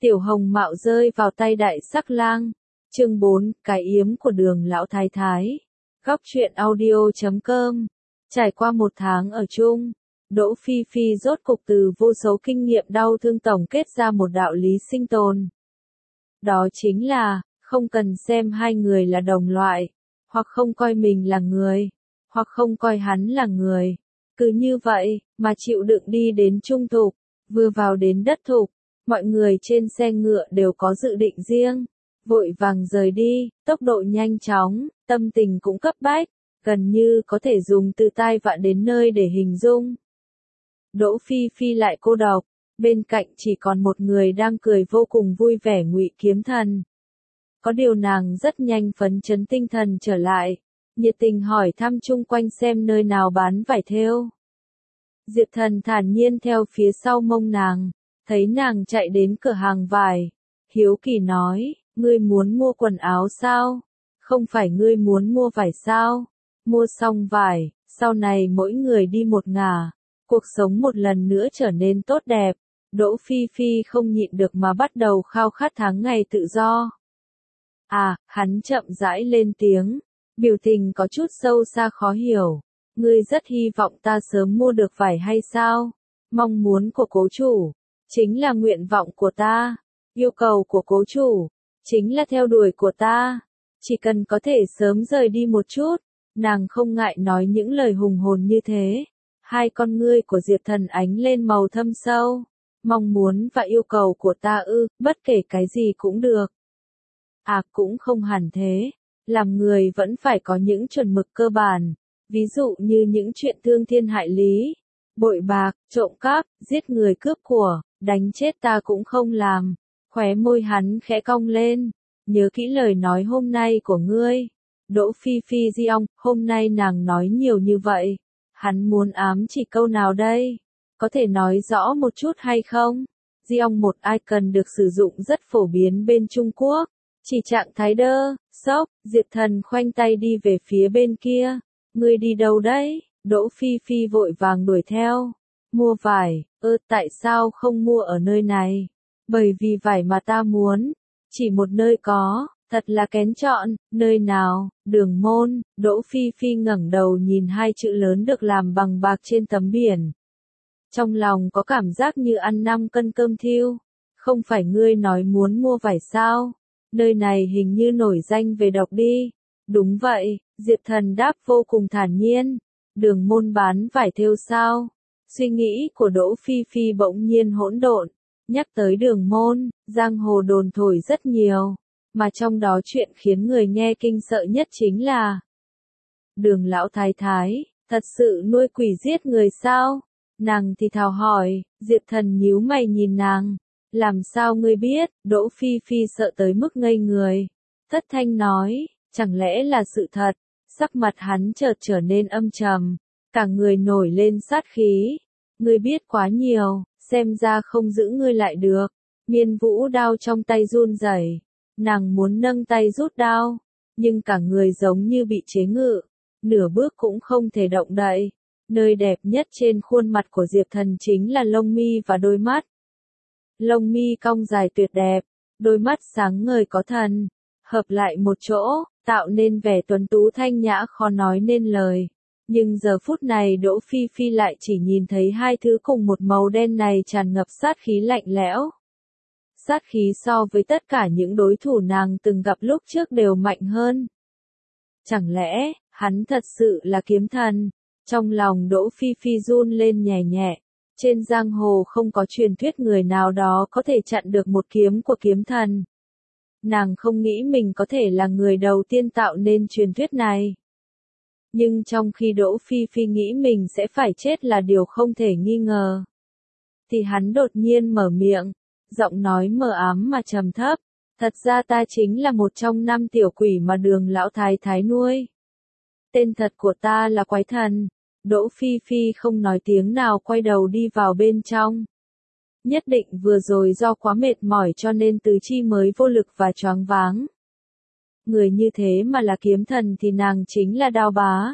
Tiểu Hồng Mạo rơi vào tay Đại Sắc Lang. Chương 4, cái yếm của Đường lão thái thái. Góc truyện audio.com. Trải qua 1 tháng ở chung, Đỗ Phi Phi rốt cục từ vô số kinh nghiệm đau thương tổng kết ra một đạo lý sinh tồn. Đó chính là, không cần xem hai người là đồng loại, hoặc không coi mình là người, hoặc không coi hắn là người. Cứ như vậy, mà chịu đựng đi đến trung thục, vừa vào đến đất thục. Mọi người trên xe ngựa đều có dự định riêng, vội vàng rời đi, tốc độ nhanh chóng, tâm tình cũng cấp bách, gần như có thể dùng từ tai vạ đến nơi để hình dung. Đỗ Phi Phi lại cô độc, bên cạnh chỉ còn một người đang cười vô cùng vui vẻ, Ngụy Kiếm Thần. Có điều nàng rất nhanh phấn chấn tinh thần trở lại, nhiệt tình hỏi thăm chung quanh xem nơi nào bán vải thêu. Diệp Thần thản nhiên theo phía sau mông nàng. Thấy nàng chạy đến cửa hàng vải, hiếu kỳ nói, ngươi muốn mua quần áo sao? Không phải ngươi muốn mua vải sao? Mua xong vải, sau này mỗi người đi một ngả, cuộc sống một lần nữa trở nên tốt đẹp. Đỗ Phi Phi không nhịn được mà bắt đầu khao khát tháng ngày tự do. À, hắn chậm rãi lên tiếng, biểu tình có chút sâu xa khó hiểu. Ngươi rất hy vọng ta sớm mua được vải hay sao? Mong muốn của cố chủ chính là nguyện vọng của ta, yêu cầu của cố chủ chính là theo đuổi của ta, chỉ cần có thể sớm rời đi một chút. Nàng không ngại nói những lời hùng hồn như thế. Hai con ngươi của Diệp Thần ánh lên màu thâm sâu. Mong muốn và yêu cầu của ta ư? Bất kể cái gì cũng được. À, cũng không hẳn thế, làm người vẫn phải có những chuẩn mực cơ bản, ví dụ như những chuyện thương thiên hại lý, bội bạc, trộm cắp, giết người cướp của, đánh chết ta cũng không làm. Khóe môi hắn khẽ cong lên, nhớ kỹ lời nói hôm nay của ngươi. Đỗ Phi Phi di ong, hôm nay nàng nói nhiều như vậy, hắn muốn ám chỉ câu nào đây? Có thể nói rõ một chút hay không? Di ong một icon được sử dụng rất phổ biến bên Trung Quốc, chỉ trạng thái đơ, sốc. Diệp Thần khoanh tay đi về phía bên kia. Ngươi đi đâu đấy? Đỗ Phi Phi vội vàng đuổi theo. Mua vải, tại sao không mua ở nơi này? Bởi vì vải mà ta muốn, chỉ một nơi có, thật là kén chọn. Nơi nào? Đường Môn. Đỗ Phi Phi ngẩng đầu nhìn 2 chữ lớn được làm bằng bạc trên tấm biển. Trong lòng có cảm giác như ăn 5 cân cơm thiêu. Không phải ngươi nói muốn mua vải sao? Nơi này hình như nổi danh về độc đi. Đúng vậy, Diệp Thần đáp vô cùng thản nhiên. Đường Môn bán vải thêu sao? Suy nghĩ của Đỗ Phi Phi bỗng nhiên hỗn độn. Nhắc tới Đường Môn, giang hồ đồn thổi rất nhiều, mà trong đó chuyện khiến người nghe kinh sợ nhất chính là Đường lão thái thái thật sự nuôi quỷ giết người sao? Nàng thì thào hỏi. Diệp Thần nhíu mày nhìn nàng. Làm sao ngươi biết? Đỗ Phi Phi sợ tới mức ngây người. Thất thanh nói, chẳng lẽ là sự thật? Sắc mặt hắn chợt trở nên âm trầm, cả người nổi lên sát khí. Ngươi biết quá nhiều, xem ra không giữ ngươi lại được. Miên Vũ đao trong tay run rẩy, nàng muốn nâng tay rút đao, nhưng cả người giống như bị chế ngự, nửa bước cũng không thể động đậy. Nơi đẹp nhất trên khuôn mặt của Diệp Thần chính là lông mi và đôi mắt. Lông mi cong dài tuyệt đẹp, đôi mắt sáng ngời có thần, hợp lại một chỗ, tạo nên vẻ tuấn tú thanh nhã khó nói nên lời. Nhưng giờ phút này Đỗ Phi Phi lại chỉ nhìn thấy 2 thứ cùng một màu đen này tràn ngập sát khí lạnh lẽo. Sát khí so với tất cả những đối thủ nàng từng gặp lúc trước đều mạnh hơn. Chẳng lẽ, hắn thật sự là kiếm thần? Trong lòng Đỗ Phi Phi run lên nhẹ nhẹ. Trên giang hồ không có truyền thuyết người nào đó có thể chặn được một kiếm của kiếm thần. Nàng không nghĩ mình có thể là người đầu tiên tạo nên truyền thuyết này. Nhưng trong khi Đỗ Phi Phi nghĩ mình sẽ phải chết là điều không thể nghi ngờ, thì hắn đột nhiên mở miệng, giọng nói mờ ám mà trầm thấp. Thật ra ta chính là một trong 5 tiểu quỷ mà Đường lão thái thái nuôi. Tên thật của ta là Quái Thần. Đỗ Phi Phi không nói tiếng nào quay đầu đi vào bên trong. Nhất định vừa rồi do quá mệt mỏi cho nên tứ chi mới vô lực và choáng váng. Người như thế mà là kiếm thần thì nàng chính là Đao Bá.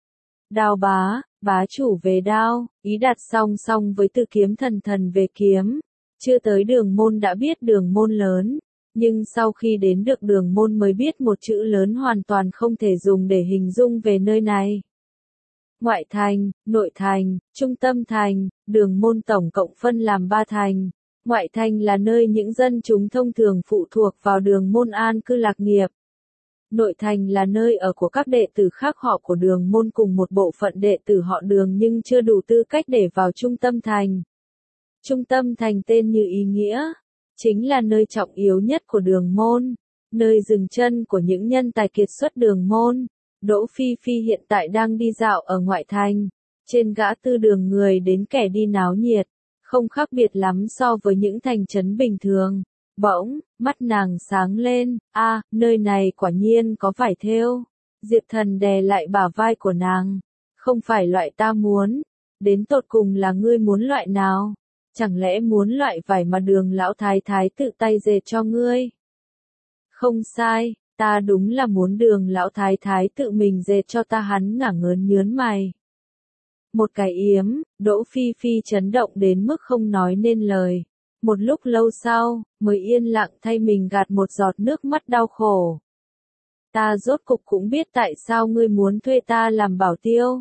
Đao Bá, bá chủ về đao, ý đặt song song với từ kiếm thần, thần về kiếm. Chưa tới đường môn đã biết đường môn lớn, nhưng sau khi đến được đường môn mới biết một chữ lớn hoàn toàn không thể dùng để hình dung về nơi này. Ngoại thành, nội thành, trung tâm thành, đường môn tổng cộng phân làm 3 thành. Ngoại thành là nơi những dân chúng thông thường phụ thuộc vào đường môn an cư lạc nghiệp. Nội thành là nơi ở của các đệ tử khác họ của đường môn cùng một bộ phận đệ tử họ đường nhưng chưa đủ tư cách để vào trung tâm thành. Trung tâm thành tên như ý nghĩa, chính là nơi trọng yếu nhất của đường môn, nơi dừng chân của những nhân tài kiệt xuất đường môn. Đỗ Phi Phi hiện tại đang đi dạo ở ngoại thành, trên ngã tư đường người đến kẻ đi náo nhiệt, không khác biệt lắm so với những thành trấn bình thường. Bỗng, mắt nàng sáng lên, nơi này quả nhiên có vải thêu. Diệp Thần đè lại bả vai của nàng, không phải loại ta muốn, đến tột cùng là ngươi muốn loại nào? Chẳng lẽ muốn loại vải mà đường lão thái thái tự tay dệt cho ngươi? Không sai, ta đúng là muốn đường lão thái thái tự mình dệt cho ta. Hắn ngả ngớn nhớn mày. Một cái yếm, Đỗ Phi Phi chấn động đến mức không nói nên lời. Một lúc lâu sau, mới yên lặng thay mình gạt một giọt nước mắt đau khổ. Ta rốt cục cũng biết tại sao ngươi muốn thuê ta làm bảo tiêu.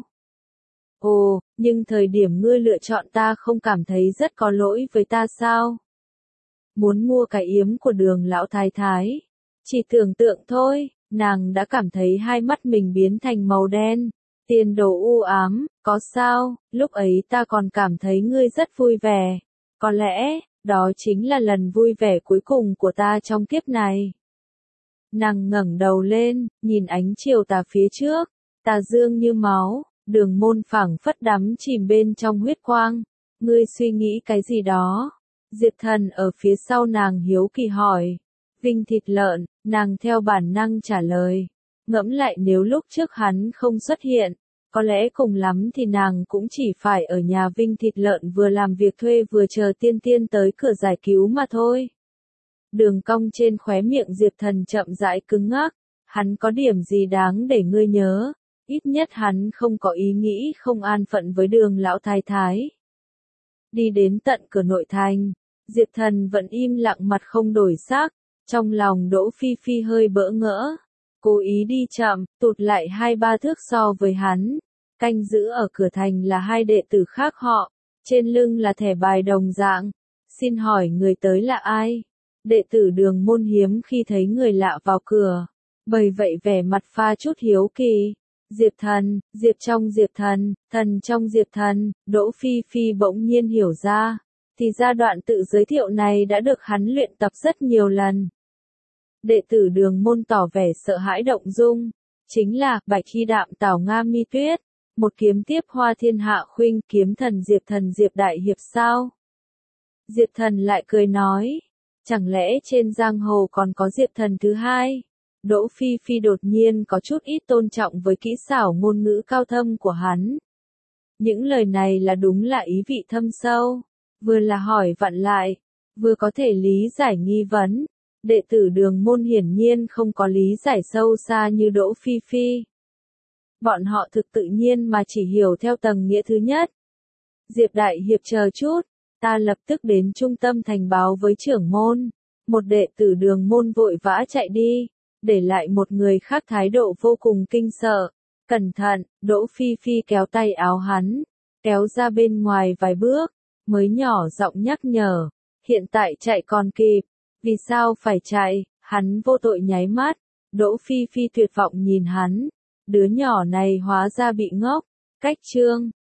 Ồ, nhưng thời điểm ngươi lựa chọn ta không cảm thấy rất có lỗi với ta sao? Muốn mua cái yếm của đường lão thái thái. Chỉ tưởng tượng thôi, nàng đã cảm thấy hai mắt mình biến thành màu đen. Tiền đồ u ám, có sao, lúc ấy ta còn cảm thấy ngươi rất vui vẻ. Có lẽ, đó chính là lần vui vẻ cuối cùng của ta trong kiếp này. Nàng ngẩng đầu lên, nhìn ánh chiều tà phía trước, tà dương như máu, đường môn phảng phất đắm chìm bên trong huyết quang. Ngươi suy nghĩ cái gì đó? Diệp Thần ở phía sau nàng hiếu kỳ hỏi. Vinh thịt lợn, nàng theo bản năng trả lời. Ngẫm lại nếu lúc trước hắn không xuất hiện, có lẽ cùng lắm thì nàng cũng chỉ phải ở nhà Vinh thịt lợn vừa làm việc thuê vừa chờ tiên tiên tới cửa giải cứu mà thôi. Đường cong trên khóe miệng Diệp Thần chậm rãi cứng ngắc, hắn có điểm gì đáng để ngươi nhớ, ít nhất hắn không có ý nghĩ không an phận với đường lão thái thái. Đi đến tận cửa nội thành, Diệp Thần vẫn im lặng mặt không đổi sắc, trong lòng Đỗ Phi Phi hơi bỡ ngỡ, cố ý đi chậm, tụt lại 2-3 thước so với hắn. Canh giữ ở cửa thành là hai đệ tử khác họ, trên lưng là thẻ bài đồng dạng. Xin hỏi người tới là ai? Đệ tử đường môn hiếm khi thấy người lạ vào cửa, bởi vậy vẻ mặt pha chút hiếu kỳ. Diệp Thần, Diệp trong Diệp Thần, thần trong Diệp Thần. Đỗ Phi Phi bỗng nhiên hiểu ra, thì ra đoạn tự giới thiệu này đã được hắn luyện tập rất nhiều lần. Đệ tử đường môn tỏ vẻ sợ hãi động dung, chính là Bạch Hy Đạm Tảo Nga Mi Tuyết, một kiếm tiếp hoa thiên hạ khuynh kiếm thần Diệp Đại Hiệp sao? Diệp Thần lại cười nói, chẳng lẽ trên giang hồ còn có Diệp Thần thứ hai? Đỗ Phi Phi đột nhiên có chút ít tôn trọng với kỹ xảo ngôn ngữ cao thâm của hắn. Những lời này là đúng là ý vị thâm sâu, vừa là hỏi vặn lại, vừa có thể lý giải nghi vấn. Đệ tử đường môn hiển nhiên không có lý giải sâu xa như Đỗ Phi Phi. Bọn họ thực tự nhiên mà chỉ hiểu theo tầng nghĩa thứ nhất. Diệp Đại Hiệp chờ chút, ta lập tức đến trung tâm thành báo với trưởng môn. Một đệ tử đường môn vội vã chạy đi, để lại một người khác thái độ vô cùng kinh sợ. Cẩn thận, Đỗ Phi Phi kéo tay áo hắn, kéo ra bên ngoài vài bước, mới nhỏ giọng nhắc nhở. Hiện tại chạy còn kịp, vì sao phải chạy? Hắn vô tội nháy mắt. Đỗ Phi Phi tuyệt vọng nhìn hắn. Đứa nhỏ này hóa ra bị ngốc. Cách chương